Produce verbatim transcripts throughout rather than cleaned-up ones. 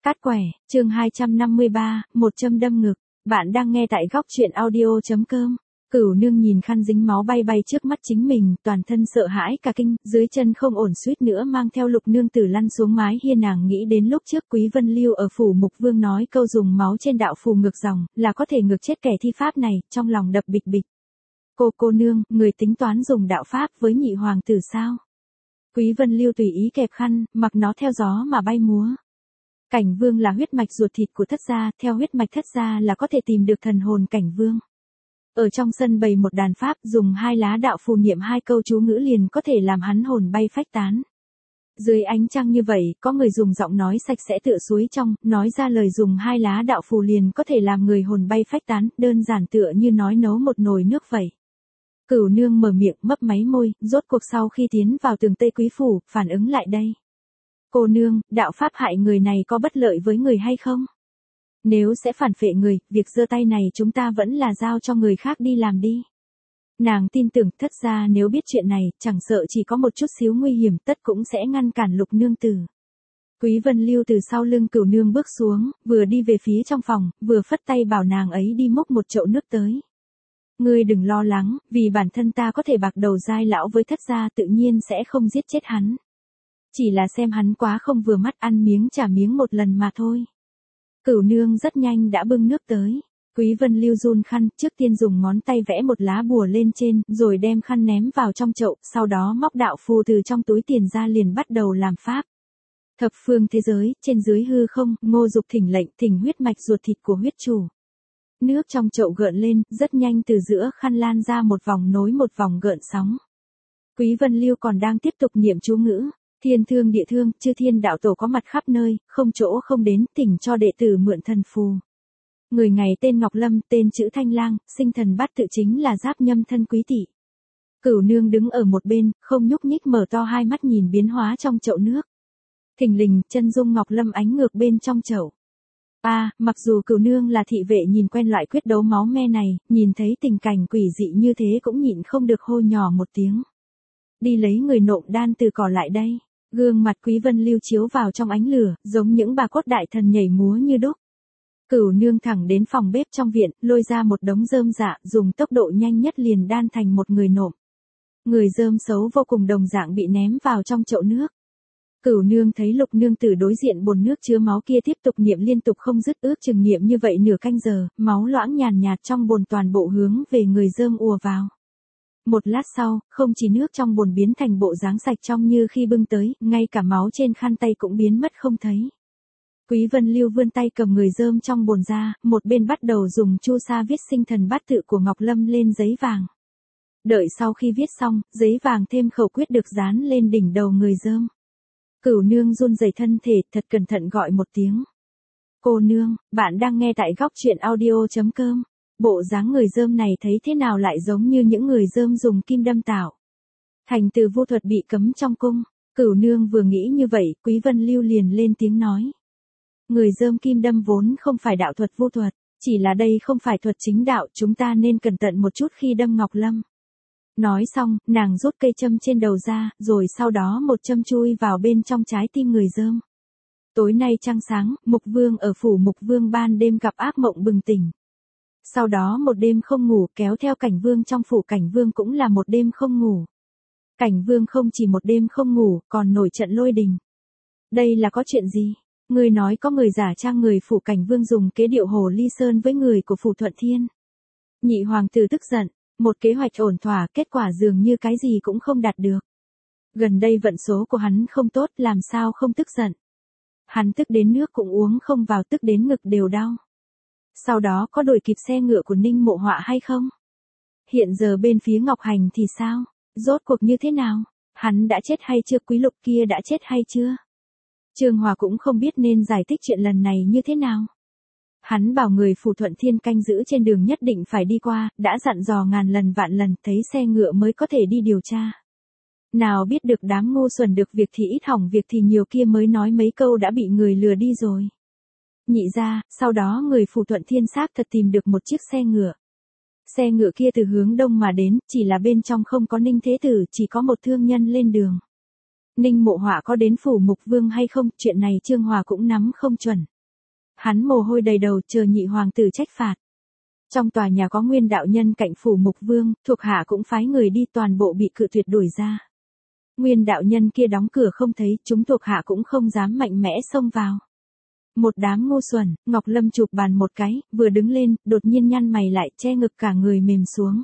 Cát quẻ, chương hai trăm năm mươi ba, một châm đâm ngực. Bạn đang nghe tại góc truyện audio.com. Cửu nương nhìn khăn dính máu bay bay trước mắt chính mình, toàn thân sợ hãi cả kinh, dưới chân không ổn suýt nữa mang theo Lục nương tử lăn xuống mái hiên. Nàng nghĩ đến lúc trước Quý Vân Lưu ở phủ Mục Vương nói câu dùng máu trên đạo phù ngược dòng, là có thể ngược chết kẻ thi pháp này, trong lòng đập bịch bịch. Cô cô nương, người tính toán dùng đạo pháp với nhị hoàng tử sao? Quý Vân Lưu tùy ý kẹp khăn, mặc nó theo gió mà bay múa. Cảnh Vương là huyết mạch ruột thịt của Thất gia, theo huyết mạch Thất gia là có thể tìm được thần hồn Cảnh Vương. Ở trong sân bày một đàn pháp, dùng hai lá đạo phù niệm hai câu chú ngữ liền có thể làm hắn hồn bay phách tán. Dưới ánh trăng như vậy, có người dùng giọng nói sạch sẽ tựa suối trong, nói ra lời dùng hai lá đạo phù liền có thể làm người hồn bay phách tán, đơn giản tựa như nói nấu một nồi nước vậy. Cửu nương mở miệng, mấp máy môi, rốt cuộc sau khi tiến vào tường Tây Quý phủ, phản ứng lại đây. Cô nương, đạo pháp hại người này có bất lợi với người hay không? Nếu sẽ phản phệ người, việc giơ tay này chúng ta vẫn là giao cho người khác đi làm đi. Nàng tin tưởng Thất gia nếu biết chuyện này, chẳng sợ chỉ có một chút xíu nguy hiểm tất cũng sẽ ngăn cản Lục nương tử. Quý Vân Lưu từ sau lưng Cửu nương bước xuống, vừa đi về phía trong phòng, vừa phất tay bảo nàng ấy đi múc một chậu nước tới. Ngươi đừng lo lắng, vì bản thân ta có thể bạc đầu dai lão với Thất gia tự nhiên sẽ không giết chết hắn. Chỉ là xem hắn quá không vừa mắt, ăn miếng trả miếng một lần mà thôi. Cửu nương rất nhanh đã bưng nước tới. Quý Vân Lưu run khăn, trước tiên dùng ngón tay vẽ một lá bùa lên trên, rồi đem khăn ném vào trong chậu, sau đó móc đạo phù từ trong túi tiền ra liền bắt đầu làm pháp. Thập phương thế giới, trên dưới hư không, Ngô Dục thỉnh lệnh, thỉnh huyết mạch ruột thịt của huyết chủ. Nước trong chậu gợn lên, rất nhanh từ giữa khăn lan ra một vòng nối một vòng gợn sóng. Quý Vân Lưu còn đang tiếp tục niệm chú ngữ. Thiên thương địa thương, chư thiên đạo tổ có mặt khắp nơi, không chỗ không đến, thỉnh cho đệ tử mượn thần phù. Người ngày tên Ngọc Lâm, tên chữ Thanh Lang, sinh thần bát tự chính là Giáp Nhâm thân Quý Tỵ. Cửu nương đứng ở một bên, không nhúc nhích mở to hai mắt nhìn biến hóa trong chậu nước. Thình lình, chân dung Ngọc Lâm ánh ngược bên trong chậu. A, à, mặc dù Cửu nương là thị vệ nhìn quen loại quyết đấu máu me này, nhìn thấy tình cảnh quỷ dị như thế cũng nhịn không được hô nhỏ một tiếng. Đi lấy người nộm đan từ cỏ lại đây. Gương mặt Quý Vân Lưu chiếu vào trong ánh lửa, giống những bà cốt đại thần nhảy múa như đúc. Cửu nương thẳng đến phòng bếp trong viện, lôi ra một đống rơm dạ, dùng tốc độ nhanh nhất liền đan thành một người nộm. Người rơm xấu vô cùng đồng dạng bị ném vào trong chậu nước. Cửu nương thấy Lục nương tử đối diện bồn nước chứa máu kia tiếp tục niệm liên tục không dứt, ước chừng niệm như vậy nửa canh giờ, máu loãng nhàn nhạt trong bồn toàn bộ hướng về người rơm ùa vào. Một lát sau, không chỉ nước trong bồn biến thành bộ dáng sạch trong như khi bưng tới, ngay cả máu trên khăn tay cũng biến mất không thấy. Quý Vân Lưu vươn tay cầm người rơm trong bồn ra, một bên bắt đầu dùng chu sa viết sinh thần bát tự của Ngọc Lâm lên giấy vàng. Đợi sau khi viết xong, giấy vàng thêm khẩu quyết được dán lên đỉnh đầu người rơm. Cửu nương run rẩy thân thể, thật cẩn thận gọi một tiếng. Cô nương, bạn đang nghe tại góc truyện audio.com. Bộ dáng người rơm này thấy thế nào lại giống như những người rơm dùng kim đâm tạo. Thành từ vu thuật bị cấm trong cung. Cửu nương vừa nghĩ như vậy, Quý Vân Lưu liền lên tiếng nói. Người rơm kim đâm vốn không phải đạo thuật vu thuật, chỉ là đây không phải thuật chính đạo, chúng ta nên cẩn thận một chút khi đâm Ngọc Lâm. Nói xong, nàng rút cây châm trên đầu ra, rồi sau đó một châm chui vào bên trong trái tim người rơm. Tối nay trăng sáng, Mục Vương ở phủ Mục Vương ban đêm gặp ác mộng bừng tỉnh. Sau đó một đêm không ngủ, kéo theo Cảnh Vương trong phủ Cảnh Vương cũng là một đêm không ngủ. Cảnh Vương không chỉ một đêm không ngủ, còn nổi trận lôi đình. Đây là có chuyện gì? Người nói có người giả trang người phủ Cảnh Vương dùng kế điệu hồ ly sơn với người của phủ Thuận Thiên. Nhị hoàng tử tức giận, một kế hoạch ổn thỏa, kết quả dường như cái gì cũng không đạt được. Gần đây vận số của hắn không tốt, làm sao không tức giận. Hắn tức đến nước cũng uống không vào, tức đến ngực đều đau. Sau đó có đuổi kịp xe ngựa của Ninh Mộ Họa hay không? Hiện giờ bên phía Ngọc Hành thì sao? Rốt cuộc như thế nào? Hắn đã chết hay chưa? Quý Lục kia đã chết hay chưa? Trương Hòa cũng không biết nên giải thích chuyện lần này như thế nào. Hắn bảo người phủ Thuận Thiên canh giữ trên đường nhất định phải đi qua, đã dặn dò ngàn lần vạn lần, thấy xe ngựa mới có thể đi điều tra. Nào biết được đám ngu xuẩn được việc thì ít hỏng việc thì nhiều kia mới nói mấy câu đã bị người lừa đi rồi. Nhị ra, sau đó người phủ Thuận Thiên xác thật tìm được một chiếc xe ngựa. Xe ngựa kia từ hướng đông mà đến, chỉ là bên trong không có Ninh Thế Tử, chỉ có một thương nhân lên đường. Ninh Mộ Họa có đến phủ Mục Vương hay không, chuyện này Trương Hòa cũng nắm không chuẩn. hắn mồ hôi đầy đầu chờ nhị hoàng tử trách phạt. Trong tòa nhà có Nguyên đạo nhân cạnh phủ mục vương, thuộc hạ cũng phái người đi toàn bộ bị cự tuyệt đuổi ra. Nguyên đạo nhân kia đóng cửa không thấy, chúng thuộc hạ cũng không dám mạnh mẽ xông vào. Một đám ngu xuẩn, Ngọc Lâm chụp bàn một cái, vừa đứng lên, đột nhiên nhăn mày lại, che ngực cả người mềm xuống.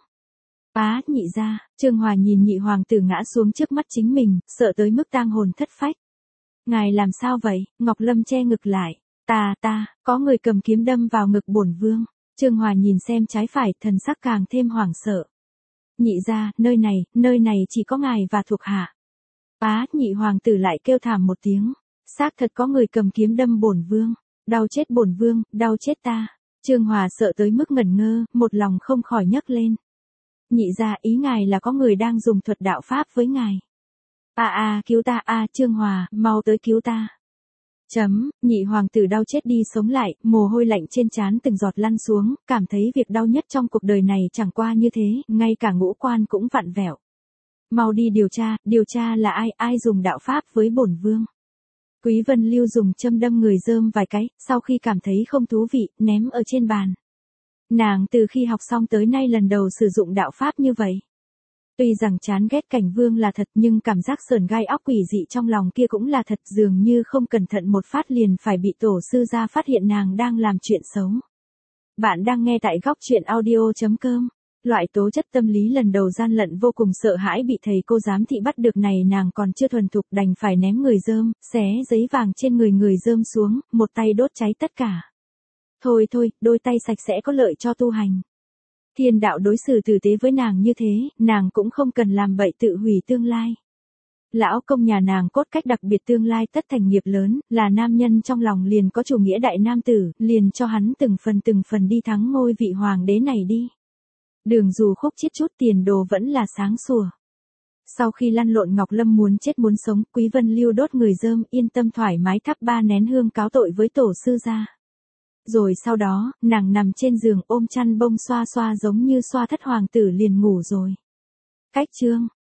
Bá, nhị gia, Trương Hòa nhìn nhị hoàng tử ngã xuống trước mắt chính mình, sợ tới mức tang hồn thất phách. Ngài làm sao vậy? Ngọc Lâm che ngực lại. Ta, ta, có người cầm kiếm đâm vào ngực bổn vương. Trương Hòa nhìn xem trái phải, thần sắc càng thêm hoảng sợ. Nhị gia, nơi này, nơi này chỉ có ngài và thuộc hạ. Bá, nhị hoàng tử lại kêu thảm một tiếng. Xác thật có người cầm kiếm đâm bổn vương. Đau chết bổn vương, đau chết ta. Trương Hòa sợ tới mức ngẩn ngơ, một lòng không khỏi nhấc lên. Nhị gia, ý ngài là có người đang dùng thuật đạo pháp với ngài. A a, cứu ta a, Trương Hòa, mau tới cứu ta. Chấm, nhị hoàng tử đau chết đi sống lại, mồ hôi lạnh trên trán từng giọt lăn xuống, cảm thấy việc đau nhất trong cuộc đời này chẳng qua như thế, ngay cả ngũ quan cũng vặn vẹo. Mau đi điều tra, điều tra là ai, ai dùng đạo pháp với bổn vương. Quý Vân Lưu dùng châm đâm người rơm vài cái, sau khi cảm thấy không thú vị, ném ở trên bàn. Nàng từ khi học xong tới nay lần đầu sử dụng đạo pháp như vậy. Tuy rằng chán ghét Cảnh Vương là thật nhưng cảm giác sởn gai óc quỷ dị trong lòng kia cũng là thật, dường như không cẩn thận một phát liền phải bị tổ sư gia phát hiện nàng đang làm chuyện xấu. Bạn đang nghe tại góc truyện audio chấm com. Loại tố chất tâm lý lần đầu gian lận vô cùng sợ hãi bị thầy cô giám thị bắt được này nàng còn chưa thuần thục đành phải ném người rơm, xé giấy vàng trên người người rơm xuống, một tay đốt cháy tất cả. Thôi thôi, đôi tay sạch sẽ có lợi cho tu hành. Thiên đạo đối xử tử tế với nàng như thế, nàng cũng không cần làm bậy tự hủy tương lai. Lão công nhà nàng cốt cách đặc biệt tương lai tất thành nghiệp lớn, là nam nhân trong lòng liền có chủ nghĩa đại nam tử, liền cho hắn từng phần từng phần đi thắng ngôi vị hoàng đế này đi. Đường dù khúc chiết chút tiền đồ vẫn là sáng sủa. Sau khi lăn lộn Ngọc Lâm muốn chết muốn sống, Quý Vân Lưu đốt người rơm yên tâm thoải mái thắp ba nén hương cáo tội với tổ sư gia. Rồi sau đó, nàng nằm trên giường ôm chăn bông xoa xoa giống như xoa thất hoàng tử liền ngủ rồi. Cách chương